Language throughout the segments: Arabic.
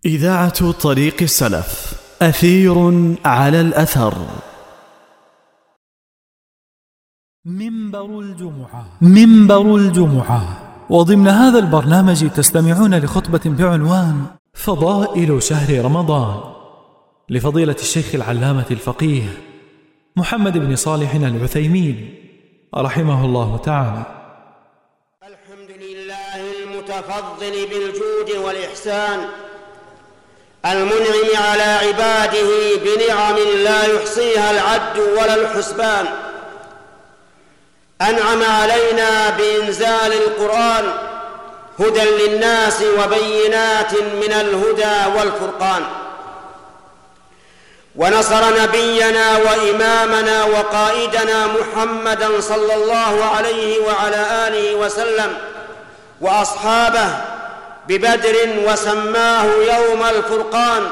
إذاعة طريق السلف، أثير على الأثر. منبر الجمعة. وضمن هذا البرنامج تستمعون لخطبة بعنوان فضائل شهر رمضان لفضيلة الشيخ العلامة الفقيه محمد بن صالح العثيمين رحمه الله تعالى. الحمد لله المتفضل بالجود والإحسان، المنعم على عباده بنعم لا يحصيها العد ولا الحسبان. أنعم علينا بإنزال القرآن هدى للناس وبينات من الهدى والفرقان، ونصر نبينا وإمامنا وقائدنا محمدًا صلى الله عليه وعلى آله وسلم وأصحابه ببدر وسماه يوم الفرقان،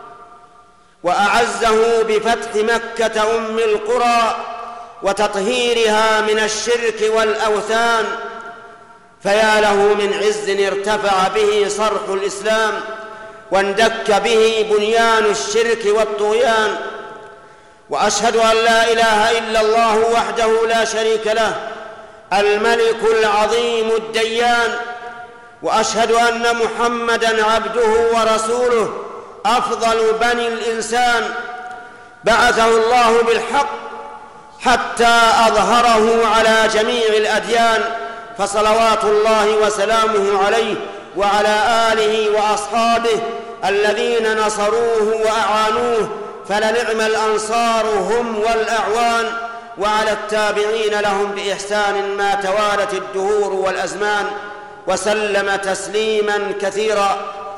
وأعزه بفتح مكة أم القرى وتطهيرها من الشرك والأوثان. فيا له من عز ارتفع به صرح الإسلام واندك به بنيان الشرك والطغيان. وأشهد أن لا إله إلا الله وحده لا شريك له الملك العظيم الديان، وأشهد أن محمدًا عبده ورسوله أفضل بني الإنسان، بعثه الله بالحق حتى أظهره على جميع الأديان، فصلوات الله وسلامه عليه وعلى آله وأصحابه الذين نصروه وأعانوه، فلنعم الأنصار هم والأعوان، وعلى التابعين لهم بإحسان ما توالت الدهور والأزمان، وسلم تسليما كثيرا.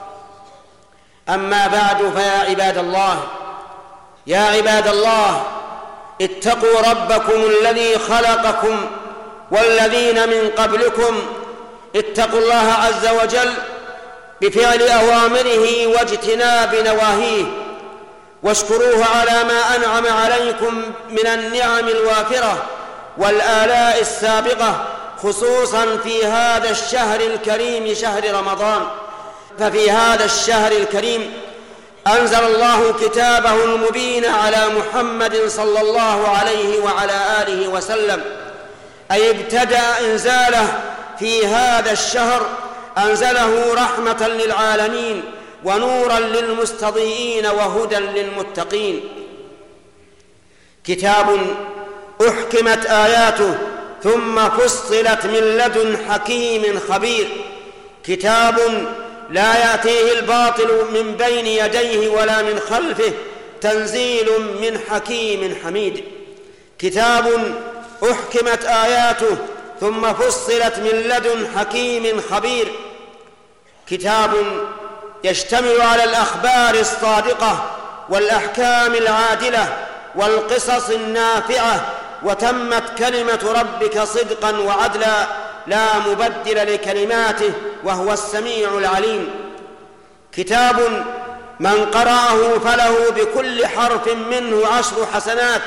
أما بعد، فيا عباد الله، يا عباد الله، اتقوا ربكم الذي خلقكم والذين من قبلكم. اتقوا الله عز وجل بفعل أوامره واجتناب نواهيه، واشكروه على ما أنعم عليكم من النعم الوافرة والآلاء السابقة، خصوصا في هذا الشهر الكريم شهر رمضان. ففي هذا الشهر الكريم أنزل الله كتابه المبين على محمد صلى الله عليه وعلى آله وسلم، أي ابتدأ إنزاله في هذا الشهر، أنزله رحمة للعالمين ونورا للمستضيئين وهدى للمتقين. كتاب أحكمت آياته ثم فصلت من لدن حكيم خبير، كتاب لا يأتيه الباطل من بين يديه ولا من خلفه، تنزيل من حكيم حميد. كتاب أحكمت آياته ثم فصلت من لدن حكيم خبير، كتاب يشتمل على الأخبار الصادقة والأحكام العادلة والقصص النافعة، وتمت كلمة ربك صدقا وعدلا لا مبدل لكلماته وهو السميع العليم. كتاب من قرأه فله بكل حرف منه 10 حسنات.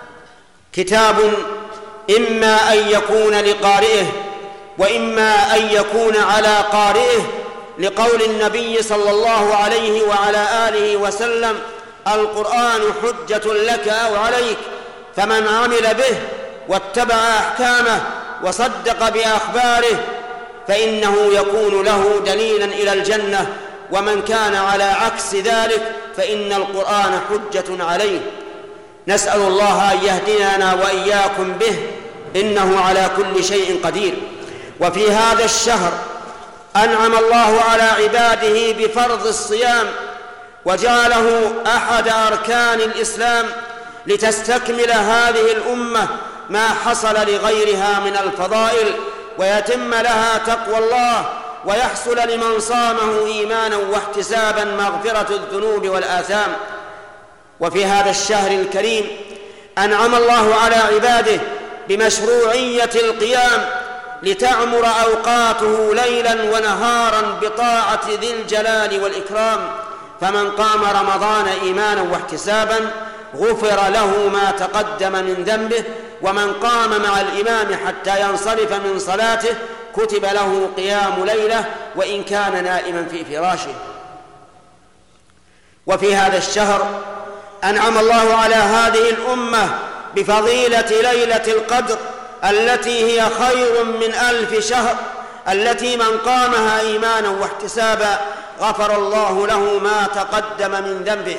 كتاب إما أن يكون لقارئه وإما أن يكون على قارئه، لقول النبي صلى الله عليه وعلى آله وسلم: القرآن حجة لك أو عليك، فمن عمل به واتبع أحكامه وصدق بأخباره فإنه يكون له دليلا إلى الجنة، ومن كان على عكس ذلك فإن القرآن حجة عليه. نسأل الله أن يهدينا وإياكم به، إنه على كل شيء قدير. وفي هذا الشهر أنعم الله على عباده بفرض الصيام، وجعله أحد أركان الإسلام لتستكمل هذه الأمة ما حصل لغيرها من الفضائل، ويتم لها تقوى الله، ويحصل لمن صامه إيمانا واحتسابا مغفرة الذنوب والآثام. وفي هذا الشهر الكريم أنعم الله على عباده بمشروعية القيام لتعمر أوقاته ليلا ونهارا بطاعة ذي الجلال والإكرام. فمن قام رمضان إيمانا واحتسابا غفر له ما تقدم من ذنبه، ومن قام مع الإمام حتى ينصرف من صلاته كتب له قيام ليلة وإن كان نائما في فراشه. وفي هذا الشهر أنعم الله على هذه الأمة بفضيلة ليلة القدر التي هي خير من 1000 شهر، التي من قامها إيمانا واحتسابا غفر الله له ما تقدم من ذنبه.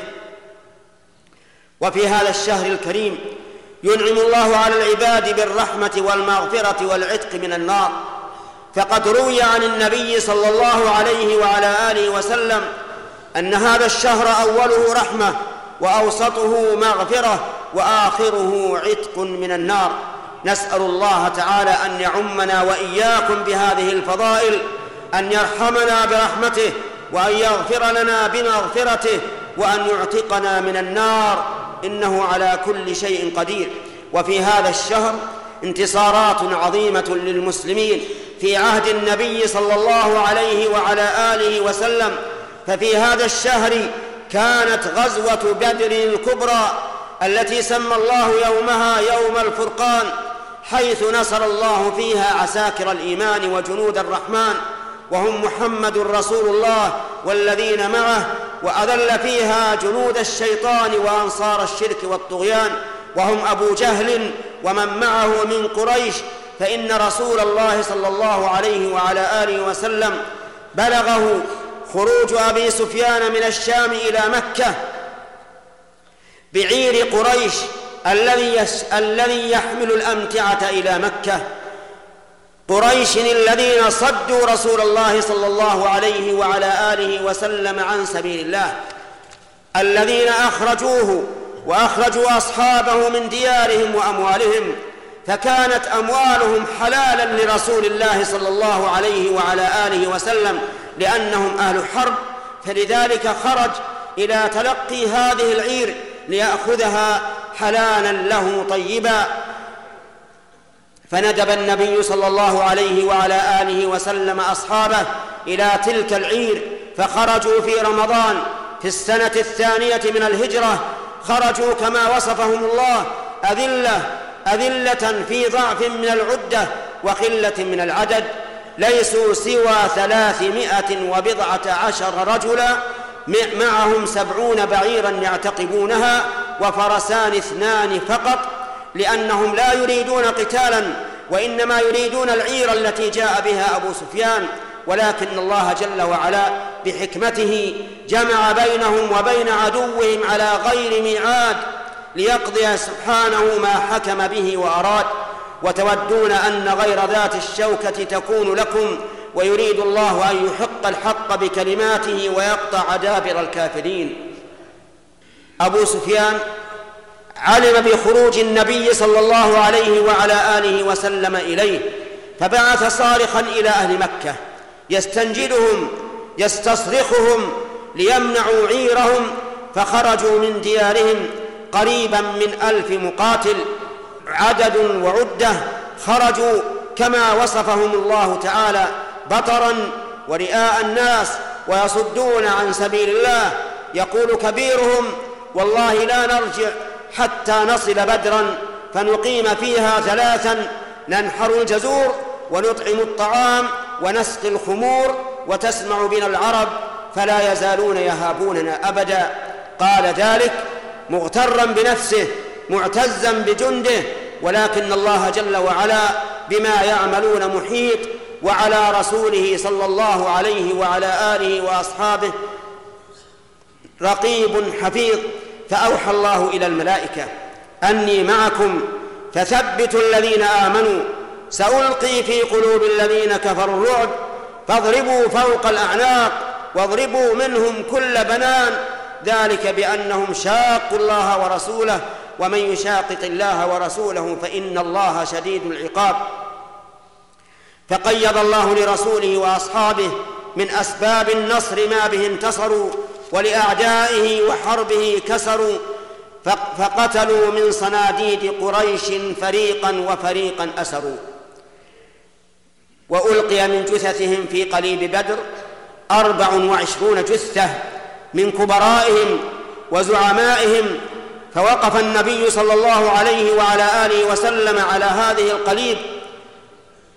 وفي هذا الشهر الكريم ينعم الله على العباد بالرحمة والمغفرة والعتق من النار، فقد روي عن النبي صلى الله عليه وعلى آله وسلم أن هذا الشهر أوله رحمة وأوسطه مغفرة وآخره عتق من النار. نسأل الله تعالى أن يعمنا وإياكم بهذه الفضائل، أن يرحمنا برحمته، وأن يغفر لنا بمغفرته، وأن يعتقنا من النار، إنه على كل شيء قدير. وفي هذا الشهر انتصارات عظيمة للمسلمين في عهد النبي صلى الله عليه وعلى آله وسلم. ففي هذا الشهر كانت غزوة بدر الكبرى التي سمى الله يومها يوم الفرقان، حيث نصر الله فيها عساكر الإيمان وجنود الرحمن، وهم محمد رسول الله والذين معه، وأذل فيها جنود الشيطان وأنصار الشرك والطغيان، وهم أبو جهل ومن معه من قريش. فإن رسول الله صلى الله عليه وعلى آله وسلم بلغه خروج أبي سفيان من الشام إلى مكة بعير قريش الذي يحمل الأمتعة إلى مكة، قريش الذين صدوا رسول الله صلى الله عليه وعلى آله وسلم عن سبيل الله، الذين أخرجوه وأخرجوا أصحابه من ديارهم وأموالهم، فكانت أموالهم حلالا لرسول الله صلى الله عليه وعلى آله وسلم لأنهم أهل حرب، فلذلك خرج إلى تلقي هذه العير ليأخذها حلالا له طيبا. فندب النبي صلى الله عليه وعلى آله وسلم أصحابه إلى تلك العير، فخرجوا في رمضان في السنة 2 من الهجرة. خرجوا كما وصفهم الله أذلة في ضعف من العدة وقلة من العدد، ليسوا سوى 310 رجلا، معهم 70 بعيرا يعتقبونها وفرسان 2 فقط، لأنهم لا يريدون قتالا وإنما يريدون العير التي جاء بها أبو سفيان. ولكن الله جل وعلا بحكمته جمع بينهم وبين عدوهم على غير ميعاد ليقضي سبحانه ما حكم به وأراد. وتودون أن غير ذات الشوكة تكون لكم، ويريد الله أن يحق الحق بكلماته ويقطع دابر الكافرين. أبو سفيان علم بخروج النبي صلى الله عليه وعلى آله وسلم إليه، فبعث صارخا إلى أهل مكة يستنجدهم يستصرخهم ليمنعوا عيرهم، فخرجوا من ديارهم قريبا من 1000 مقاتل عدد وعدة. خرجوا كما وصفهم الله تعالى بطرا ورئاء الناس ويصدون عن سبيل الله. يقول كبيرهم: والله لا نرجع حتى نصل بدرا فنقيم فيها 3، ننحر الجزور ونطعم الطعام ونسقي الخمور وتسمع بنا العرب فلا يزالون يهابوننا أبدا. قال ذلك مغترا بنفسه معتزا بجنده، ولكن الله جل وعلا بما يعملون محيط، وعلى رسوله صلى الله عليه وعلى آله وأصحابه رقيب حفيظ. فأوحى الله إلى الملائكة أني معكم فثبتوا الذين آمنوا، سألقي في قلوب الذين كفروا الرعب، فاضربوا فوق الأعناق واضربوا منهم كل بنان، ذلك بأنهم شاقوا الله ورسوله، ومن يشاقق الله ورسوله فإن الله شديد العقاب. فقيض الله لرسوله وأصحابه من أسباب النصر ما به انتصروا، ولأعدائه وحربه كسروا، فقتلوا من صناديد قريش فريقا وفريقا أسروا. وألقي من جثثهم في قليب بدر 24 جثة من كبرائهم وزعمائهم. فوقف النبي صلى الله عليه وعلى آله وسلم على هذه القليب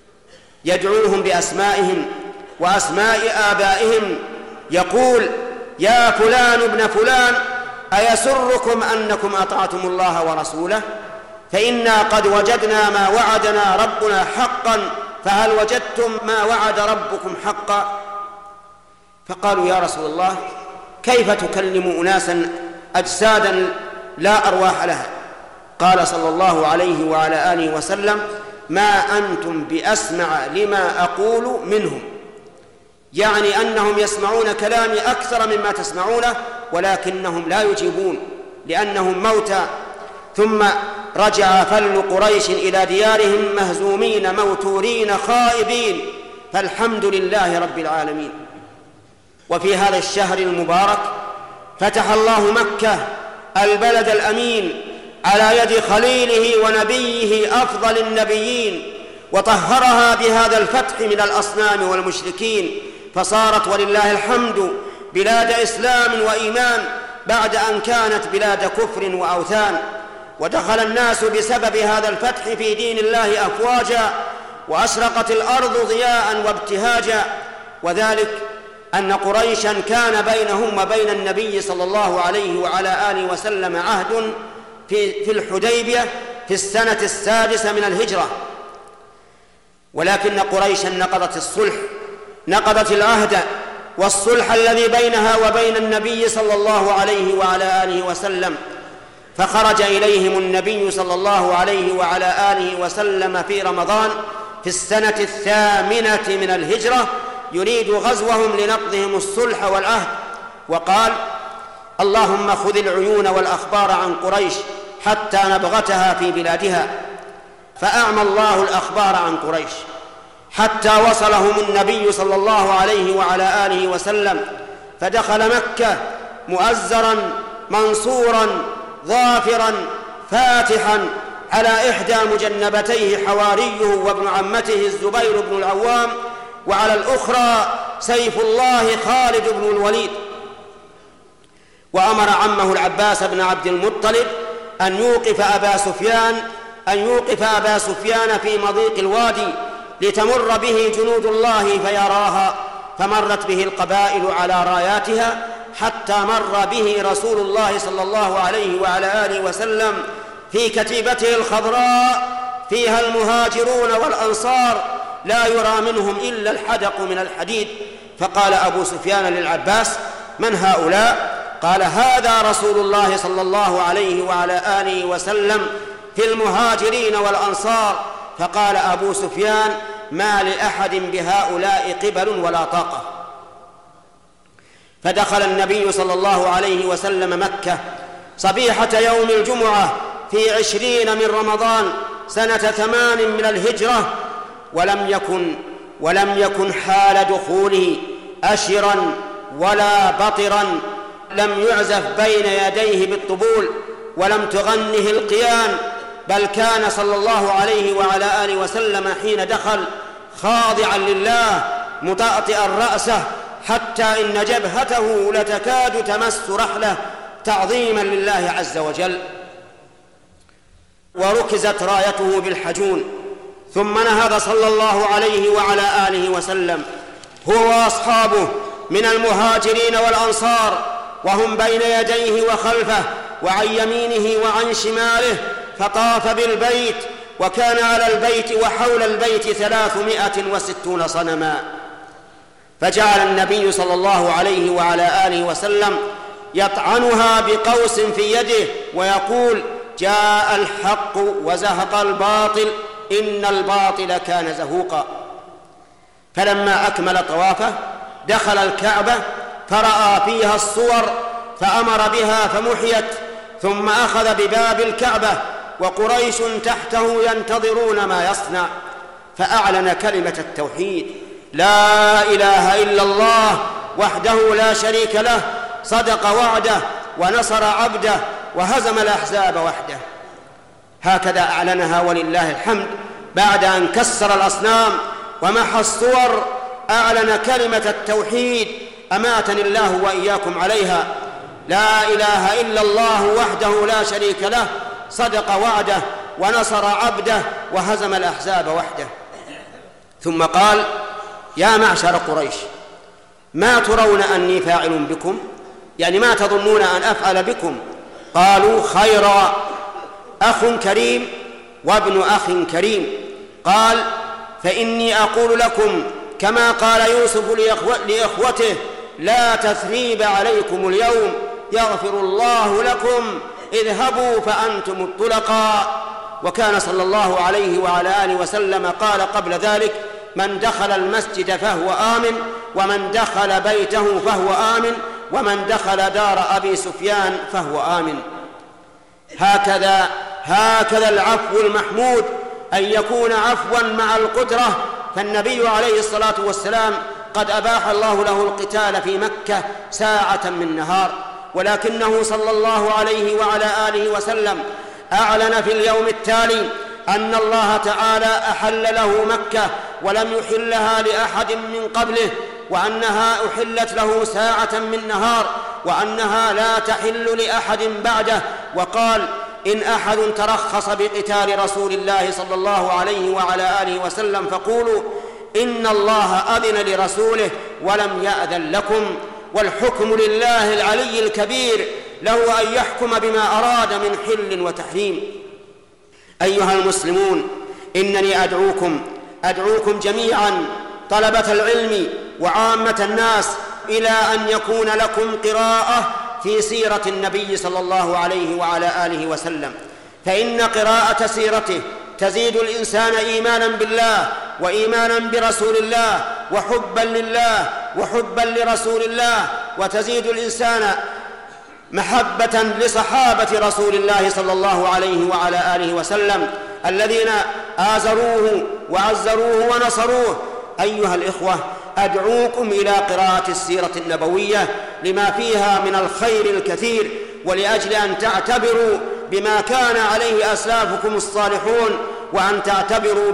يدعوهم بأسمائهم وأسماء آبائهم، يقول: يا فلان ابن فلان أيسركم أنكم أطعتم الله ورسوله؟ فإنا قد وجدنا ما وعدنا ربنا حقا، فهل وجدتم ما وعد ربكم حقا؟ فقالوا يا رسول الله كيف تكلم أناسا أجسادا لا أرواح لها؟ قال صلى الله عليه وعلى آله وسلم ما أنتم بأسمع لما أقول منهم، يعني أنهم يسمعون كلامي أكثر مما تسمعونه ولكنهم لا يجيبون لأنهم موتى. ثم رجع فل قريش إلى ديارهم مهزومين موتورين خائبين، فالحمد لله رب العالمين. وفي هذا الشهر المبارك فتح الله مكة البلد الأمين على يد خليله ونبيه أفضل النبيين، وطهرها بهذا الفتح من الأصنام والمشركين، فصارت ولله الحمد بلاد إسلام وإيمان بعد أن كانت بلاد كفر وأوثان. ودخل الناس بسبب هذا الفتح في دين الله أفواجا، وأشرقت الأرض ضياء وابتهاجا، وذلك أن قريشا كان بينهم وبين النبي صلى الله عليه وعلى آله وسلم عهد في الحديبية في السنة 6 من الهجرة، ولكن قريشا نقضت الصلح، نقضت العهد والصلح الذي بينها وبين النبي صلى الله عليه وعلى آله وسلم، فخرج إليهم النبي صلى الله عليه وعلى آله وسلم في رمضان في السنة 8 من الهجرة يريد غزوهم لنقضهم الصلح والعهد، وقال اللهم خذ العيون والأخبار عن قريش حتى نبغتها في بلادها، فأعمى الله الأخبار عن قريش حتى وصلهم النبي صلى الله عليه وعلى آله وسلم، فدخل مكة مؤزرا منصورا ظافرا فاتحا على إحدى مجنبتيه حواريه وابن عمته الزبير بن العوام، وعلى الأخرى سيف الله خالد بن الوليد. وأمر عمه العباس بن عبد المطلب أن يوقف أبا سفيان في مضيق الوادي لتمر به جنود الله فيراها، فمرت به القبائل على راياتها حتى مر به رسول الله صلى الله عليه وعلى آله وسلم في كتيبته الخضراء فيها المهاجرون والأنصار لا يرى منهم إلا الحدق من الحديد. فقال أبو سفيان للعباس من هؤلاء؟ قال هذا رسول الله صلى الله عليه وعلى آله وسلم في المهاجرين والأنصار. فقال أبو سفيان ما لأحد بهؤلاء قبل ولا طاقة. فدخل النبي صلى الله عليه وسلم مكة صبيحة يوم الجمعة في 20 من رمضان سنة 8 من الهجرة، ولم يكن حال دخوله أشرا ولا بطرا، لم يعزف بين يديه بالطبول ولم تغنه القيان، بل كان صلى الله عليه وعلى آله وسلم حين دخل خاضعا لله مطأطئا رأسه حتى إن جبهته لتكاد تمس رحله تعظيما لله عز وجل، وركزت رايته بالحجون. ثم نهض صلى الله عليه وعلى آله وسلم هو وأصحابه من المهاجرين والأنصار، وهم بين يديه وخلفه وعن يمينه وعن شماله، فطاف بالبيت، وكان على البيت وحول البيت 360 صنما. فجعل النبي صلى الله عليه وعلى آله وسلم يطعنها بقوس في يده ويقول جاء الحق وزهق الباطل إن الباطل كان زهوقا. فلما أكمل طوافه دخل الكعبة فرأى فيها الصور فأمر بها فمحيت، ثم أخذ بباب الكعبة وقريش تحته ينتظرون ما يصنع، فأعلن كلمة التوحيد لا إله إلا الله وحده لا شريك له، صدق وعده ونصر عبده وهزم الأحزاب وحده. هكذا أعلنها ولله الحمد بعد أن كسر الأصنام ومحى الصور، أعلن كلمة التوحيد أماتني الله وإياكم عليها، لا إله إلا الله وحده لا شريك له، صدق وعده ونصر عبده وهزم الأحزاب وحده. ثم قال يا معشر قريش ما ترون أني فاعل بكم؟ يعني ما تظنون أن أفعل بكم؟ قالوا خيرا، أخ كريم وابن أخ كريم. قال فإني أقول لكم كما قال يوسف لإخوته لا تثريب عليكم اليوم يغفر الله لكم اذهبوا فأنتم الطلقاء. وكان صلى الله عليه وعلى آله وسلم قال قبل ذلك من دخل المسجد فهو آمن، ومن دخل بيته فهو آمن، ومن دخل دار أبي سفيان فهو آمن. هكذا العفو المحمود، أن يكون عفوا مع القدرة. فالنبي عليه الصلاة والسلام قد أباح الله له القتال في مكة ساعة من نهار، ولكنه صلى الله عليه وعلى آله وسلم أعلن في اليوم التالي أن الله تعالى أحل له مكة ولم يحلها لأحد من قبله، وأنها أحلت له ساعة من نهار، وأنها لا تحل لأحد بعده. وقال إن أحد ترخص بقتال رسول الله صلى الله عليه وعلى آله وسلم فقولوا إن الله أذن لرسوله ولم يأذن لكم، والحكم لله العلي الكبير، له أن يحكم بما أراد من حل وتحريم. أيها المسلمون، إنني أدعوكم جميعا طلبة العلم وعامة الناس إلى أن يكون لكم قراءة في سيرة النبي صلى الله عليه وعلى آله وسلم، فإن قراءة سيرته تزيد الإنسان إيمانا بالله وإيمانا برسول الله وحبا لله وحبا لرسول الله، وتزيد الإنسان محبة لصحابة رسول الله صلى الله عليه وعلى آله وسلم الذين آزروه وعزروه ونصروه. أيها الإخوة، أدعوكم إلى قراءة السيرة النبوية لما فيها من الخير الكثير، ولأجل أن تعتبروا بما كان عليه أسلافكم الصالحون، وأن تعتبروا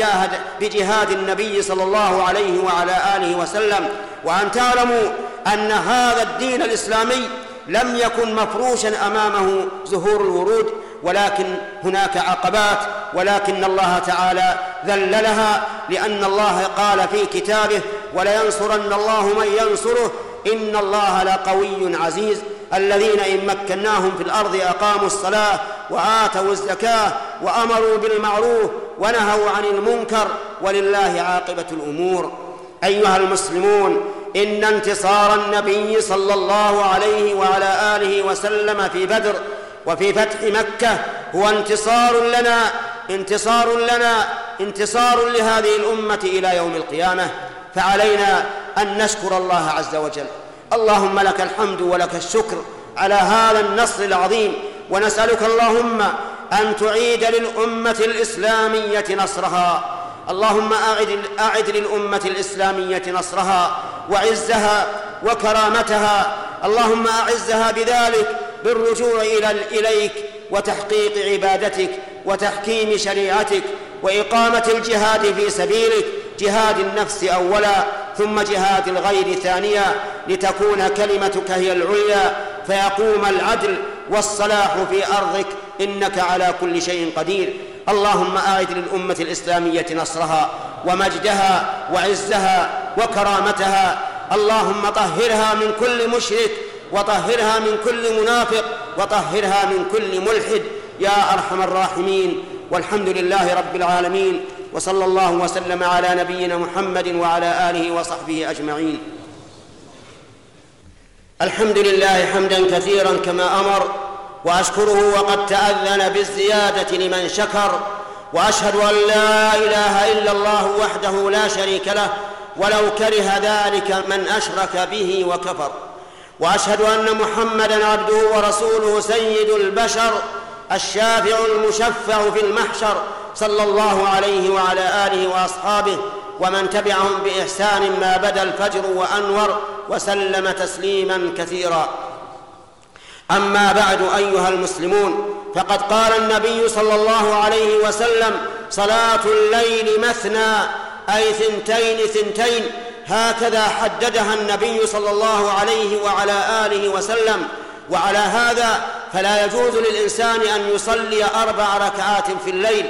بجهاد النبي صلى الله عليه وعلى آله وسلم، وأن تعلموا أن هذا الدين الإسلامي لم يكن مفروشا أمامه زهور الورود، ولكن هناك عقبات، ولكن الله تعالى ذللها، لأن الله قال في كتابه ولينصرن الله من ينصره إن الله لقوي عزيز. الذين إن مكناهم في الأرض أقاموا الصلاة وآتوا الزكاة وأمروا بالمعروف ونهوا عن المنكر ولله عاقبة الأمور. أيها المسلمون، إن انتصار النبي صلى الله عليه وعلى آله وسلم في بدر وفي فتح مكة هو انتصار لهذه الأمة إلى يوم القيامة، فعلينا أن نشكر الله عز وجل. اللهم لك الحمد ولك الشكر على هذا النصر العظيم، ونسألك اللهم أن تعيد للأمة الإسلامية نصرها. اللهم أعد للأمة الإسلامية نصرها وعزها وكرامتها. اللهم أعزها بذلك بالرجوع إليك وتحقيق عبادتك وتحكيم شريعتك وإقامة الجهاد في سبيلك، جهاد النفس أولا ثم جهاد الغير ثانيا، لتكون كلمتك هي العليا، فيقوم العدل والصلاح في أرضك، إنك على كل شيء قدير. اللهم أعد للأمة الإسلامية نصرها ومجدها وعزها وكرامتها. اللهم طهرها من كل مشرك، وطهرها من كل منافق، وطهرها من كل ملحد يا أرحم الراحمين. والحمد لله رب العالمين، وصلى الله وسلم على نبينا محمد وعلى آله وصحبه أجمعين. الحمد لله حمدا كثيرا كما أمر، وأشكره وقد تأذن بالزيادة لمن شكر، وأشهد أن لا إله إلا الله وحده لا شريك له ولو كره ذلك من أشرك به وكفر، وأشهد أن محمدًا عبده ورسوله سيد البشر الشافع المشفع في المحشر، صلى الله عليه وعلى آله وأصحابه ومن تبعهم بإحسان ما بدا الفجر وأنور، وسلم تسليماً كثيراً. أما بعد، أيها المسلمون، فقد قال النبي صلى الله عليه وسلم: صلاة الليل مثنى، أي ثنتين، هكذا حددها النبي صلى الله عليه وعلى آله وسلم. وعلى هذا فلا يجوز للإنسان أن يصلي 4 ركعات في الليل،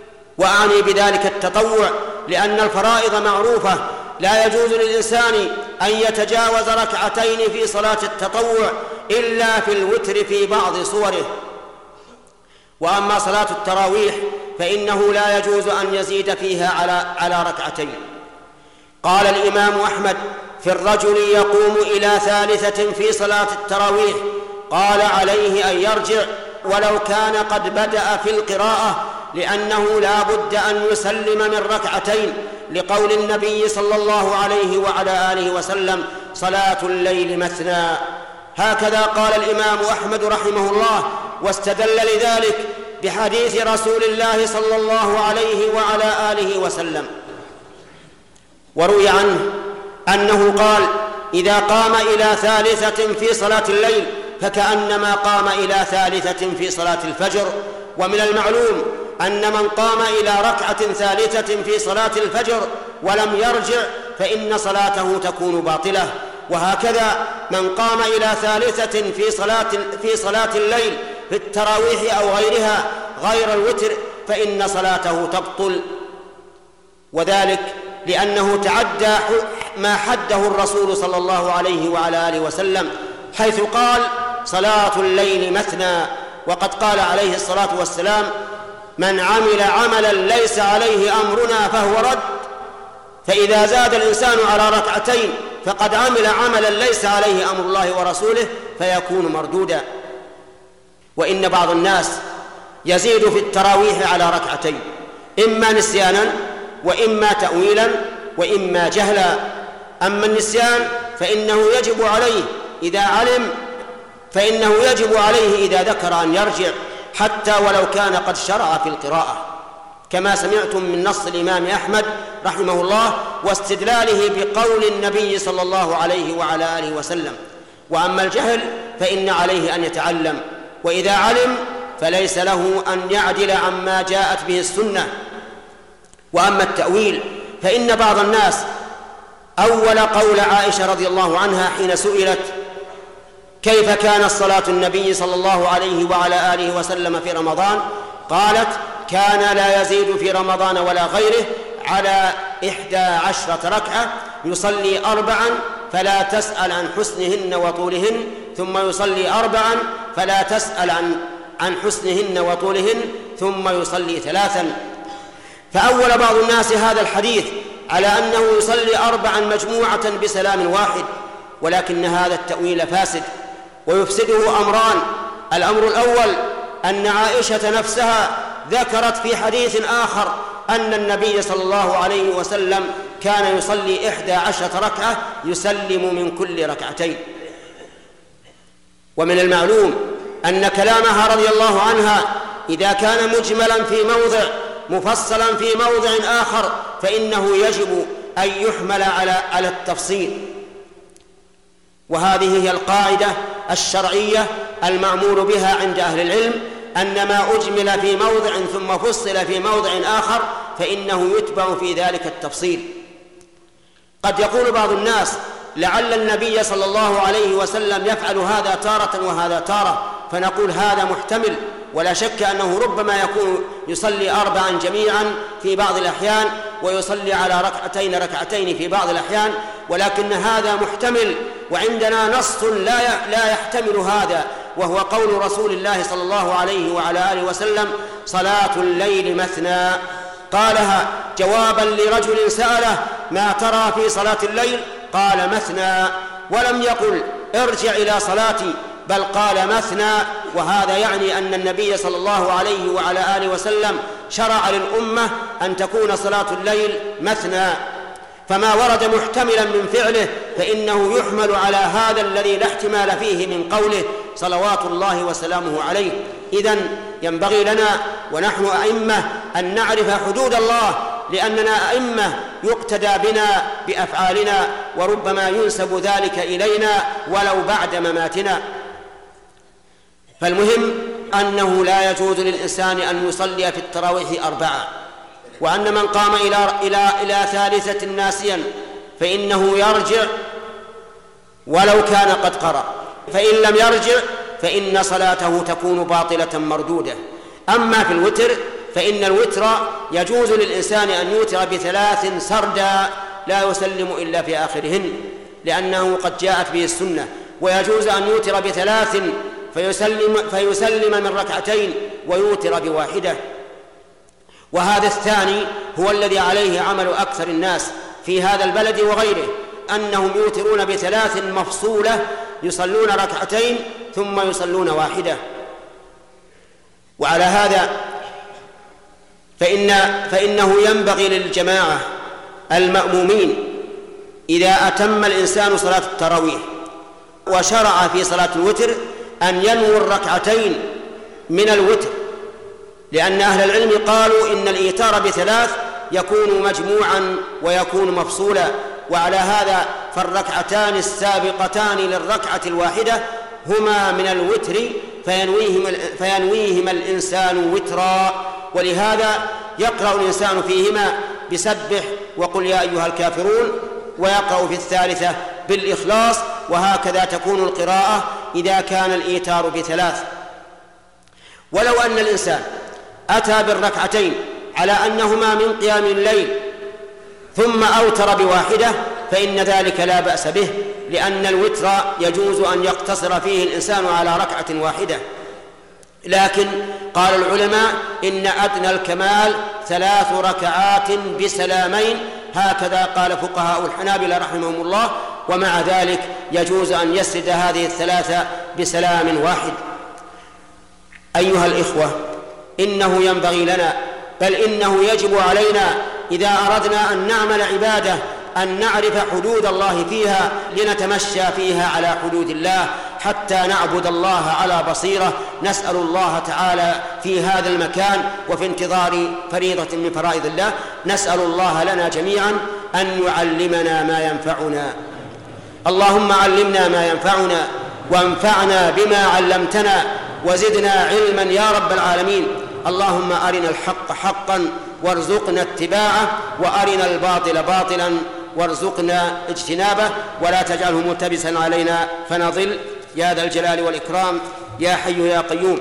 وأعني بذلك التطوع، لأن الفرائض معروفة، لا يجوز للإنسان أن يتجاوز ركعتين في صلاة التطوع إلا في الوتر في بعض صوره. وأما صلاة التراويح فإنه لا يجوز أن يزيد فيها على ركعتين. قال الإمام أحمد في الرجل يقوم إلى ثالثة في صلاة التراويح، قال عليه أن يرجع ولو كان قد بدأ في القراءة، لأنه لا بد أن يسلم من ركعتين، لقول النبي صلى الله عليه وعلى آله وسلم: صلاة الليل مثنى. هكذا قال الإمام أحمد رحمه الله، واستدل لذلك بحديث رسول الله صلى الله عليه وعلى آله وسلم. وروي عنه أنه قال: إذا قام إلى ثالثة في صلاة الليل فكأنما قام إلى ثالثة في صلاة الفجر. ومن المعلوم أن من قام إلى ركعة ثالثة في صلاة الفجر ولم يرجع فإن صلاته تكون باطلة. وهكذا من قام إلى ثالثة في صلاة الليل في التراويح أو غيرها غير الوتر فإن صلاته تبطل، وذلك لأنه تعدى ما حده الرسول صلى الله عليه وعلى آله وسلم، حيث قال: صلاة الليل مثنى. وقد قال عليه الصلاة والسلام: من عمل عملا ليس عليه أمرنا فهو رد. فإذا زاد الإنسان على ركعتين فقد عمل عملا ليس عليه أمر الله ورسوله فيكون مردودا. وإن بعض الناس يزيد في التراويح على ركعتين، إما نسيانا وإما تأويلا وإما جهلا. أما النسيان فإنه يجب عليه إذا علم، فإنه يجب عليه إذا ذكر أن يرجع حتى ولو كان قد شرع في القراءة، كما سمعتم من نص الإمام أحمد رحمه الله واستدلاله بقول النبي صلى الله عليه وعلى آله وسلم. وأما الجهل فإن عليه أن يتعلم، وإذا علم فليس له أن يعدل عما جاءت به السنة. وأما التأويل فإن بعض الناس أول قول عائشة رضي الله عنها حين سئلت كيف كانت صلاة النبي صلى الله عليه وعلى آله وسلم في رمضان، قالت: كان لا يزيد في رمضان ولا غيره على 11 ركعة، يصلي 4 فلا تسأل عن حسنهن وطولهن، ثم يصلي 4 فلا تسأل عن حسنهن وطولهن، ثم يصلي 3. فأول بعض الناس هذا الحديث على أنه يصلي 4 مجموعة بسلام واحد، ولكن هذا التأويل فاسد ويفسده أمران. الأمر الأول أن عائشة نفسها ذكرت في حديث آخر أن النبي صلى الله عليه وسلم كان يصلي 11 ركعة يسلم من كل ركعتين. ومن المعلوم أن كلامها رضي الله عنها إذا كان مجملا في موضع مفصلا في موضع آخر فإنه يجب أن يحمل على التفصيل. وهذه هي القاعدة الشرعية المأمور بها عند أهل العلم، أن ما أجمل في موضع ثم فصل في موضع آخر فإنه يتبع في ذلك التفصيل. قد يقول بعض الناس: لعل النبي صلى الله عليه وسلم يفعل هذا تارة وهذا تارة، فنقول هذا محتمل، ولا شك أنه ربما يكون يصلي 4 جميعا في بعض الأحيان ويصلي على ركعتين في بعض الأحيان، ولكن هذا محتمل، وعندنا نص لا يحتمل هذا، وهو قول رسول الله صلى الله عليه وعلى آله وسلم: صلاة الليل مثنى. قالها جوابا لرجل سأله: ما ترى في صلاة الليل؟ قال: مثنى، ولم يقل ارجع إلى صلاتي، بل قال مثنى. وهذا يعني أن النبي صلى الله عليه وعلى آله وسلم شرع للأمة أن تكون صلاة الليل مثنى، فما ورد محتملا من فعله فإنه يحمل على هذا الذي لا احتمال فيه من قوله صلوات الله وسلامه عليه. إذن ينبغي لنا ونحن أئمة أن نعرف حدود الله، لأننا أئمة يقتدى بنا بأفعالنا، وربما ينسب ذلك إلينا ولو بعد مماتنا. فالمهم أنه لا يجوز للإنسان أن يصلي في التراويح 4، وأن من قام إلى ثالثة ناسيا فإنه يرجع ولو كان قد قرأ، فإن لم يرجع فإن صلاته تكون باطلة مردودة. أما في الوتر فإن الوتر يجوز للإنسان أن يوتر ب3 سردا لا يسلم إلا في آخرهن، لأنه قد جاءت به السنة. ويجوز أن يوتر ب3 فيسلم من ركعتين ويوتر ب1. وهذا الثاني هو الذي عليه عمل أكثر الناس في هذا البلد وغيره، أنهم يوترون ب3 مفصولة، يصلون ركعتين ثم يصلون 1. وعلى هذا فإنه ينبغي للجماعة المأمومين إذا أتم الإنسان صلاة التراويح وشرع في صلاة الوتر أن ينوي الركعتين من الوتر، لأن أهل العلم قالوا إن الإيتار ب3 يكون مجموعا ويكون مفصولا. وعلى هذا فالركعتان السابقتان للركعة الواحدة هما من الوتر فينويهما الإنسان وترا، ولهذا يقرأ الإنسان فيهما بسبح وقل يا أيها الكافرون، ويقرأ في الثالثة بالإخلاص، وهكذا تكون القراءة إذا كان الإيتار ب3. ولو أن الإنسان أتى بالركعتين على أنهما من قيام الليل ثم أوتر ب1 فإن ذلك لا بأس به، لأن الوتر يجوز أن يقتصر فيه الإنسان على ركعة واحدة. لكن قال العلماء إن أدنى الكمال 3 ركعات بسلامين، هكذا قال فقهاء الحنابلة رحمهم الله، ومع ذلك يجوز أن يسرد هذه ال3 بسلام واحد. أيها الإخوة، إنه ينبغي لنا، بل إنه يجب علينا إذا أردنا أن نعمل عبادة أن نعرف حدود الله فيها لنتمشى فيها على حدود الله، حتى نعبد الله على بصيرة. نسأل الله تعالى في هذا المكان وفي انتظار فريضة من فرائض الله، نسأل الله لنا جميعا أن يعلمنا ما ينفعنا. اللهم علمنا ما ينفعنا وانفعنا بما علمتنا وزدنا علما يا رب العالمين. اللهم أرنا الحق حقا وارزقنا اتباعه، وأرنا الباطل باطلا وارزقنا اجتنابه، ولا تجعله ملتبسا علينا فنضل يا ذا الجلال والإكرام يا حي يا قيوم.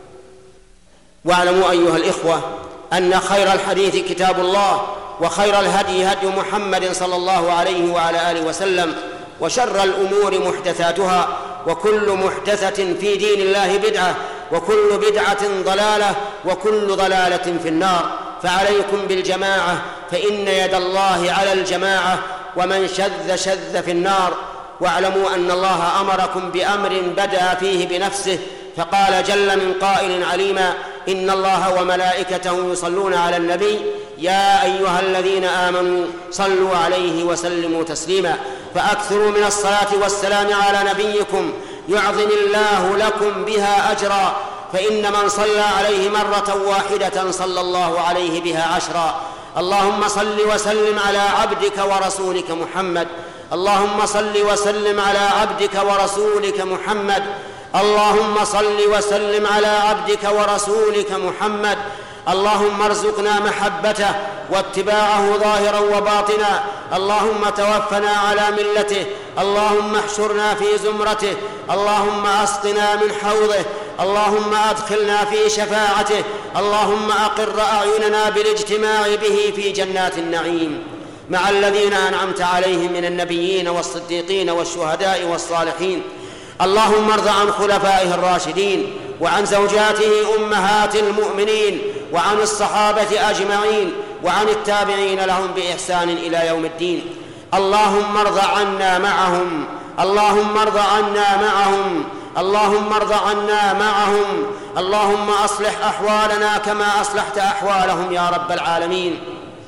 واعلموا أيها الإخوة أن خير الحديث كتاب الله، وخير الهدي هدي محمد صلى الله عليه وعلى آله وسلم، وشر الأمور محدثاتها، وكل محدثة في دين الله بدعة، وكل بدعة ضلالة، وكل ضلالة في النار. فعليكم بالجماعة، فإن يد الله على الجماعة، ومن شذ شذ في النار. واعلموا أن الله أمركم بأمر بدأ فيه بنفسه، فقال جل من قائل عليما: إن الله وملائكته يصلون على النبي يا أيها الذين آمنوا صلوا عليه وسلموا تسليما. فأكثروا من الصلاة والسلام على نبيكم يعظم الله لكم بها أجرا، فإن من صلى عليه مرة واحدة صلى الله عليه بها 10. اللهم صل وسلم على عبدك ورسولك محمد. اللهم صل وسلم على عبدك ورسولك محمد. اللهم صل وسلم على عبدك ورسولك محمد. اللهم ارزقنا محبته واتباعه ظاهرا وباطنا. اللهم توفنا على ملته. اللهم احشرنا في زمرته. اللهم اسقنا من حوضه. اللهم أدخلنا في شفاعته. اللهم أقر أعيننا بالاجتماع به في جنات النعيم مع الذين أنعمت عليهم من النبيين والصديقين والشهداء والصالحين. اللهم ارض عن خلفائه الراشدين، وعن زوجاته أمهات المؤمنين، وعن الصحابة أجمعين، وعن التابعين لهم بإحسان إلى يوم الدين. اللهم ارض عنا معهم. اللهم ارض عنا معهم. اللهم ارض عنا معهم. اللهم أصلح أحوالنا كما أصلحت أحوالهم يا رب العالمين.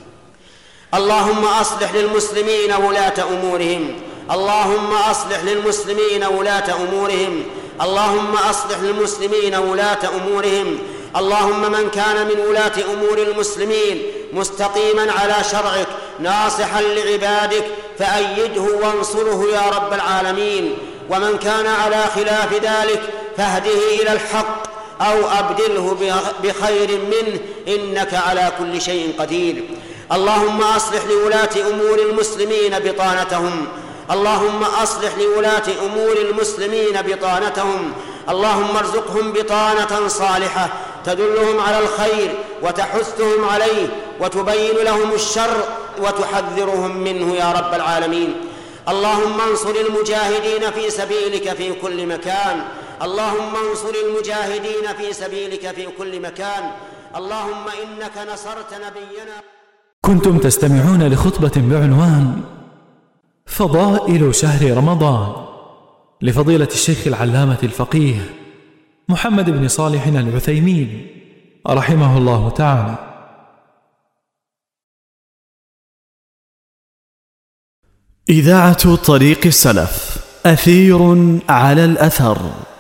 اللهم أصلح للمسلمين ولاة أمورهم. اللهم أصلح للمسلمين ولاة أمورهم. اللهم أصلح للمسلمين ولاة أمورهم. اللهم من كان من ولاة أمور المسلمين مستقيما على شرعك ناصحا لعبادك فأيده وانصره يا رب العالمين، ومن كان على خلاف ذلك فاهده إلى الحق أو أبدله بخير منه، إنك على كل شيء قدير. اللهم أصلح لولاة أمور المسلمين بطانتهم. اللهم أصلح لولاة أمور المسلمين بطانتهم. اللهم ارزقهم بطانة صالحة تدلهم على الخير وتحثهم عليه وتبين لهم الشر وتحذرهم منه يا رب العالمين. اللهم انصر المجاهدين في سبيلك في كل مكان. اللهم انصر المجاهدين في سبيلك في كل مكان. اللهم إنك نصرت نبينا. كنتم تستمعون لخطبة بعنوان فضائل شهر رمضان لفضيلة الشيخ العلامة الفقيه محمد بن صالح العثيمين رحمه الله تعالى. إذاعة طريق السلف، أثير على الأثر.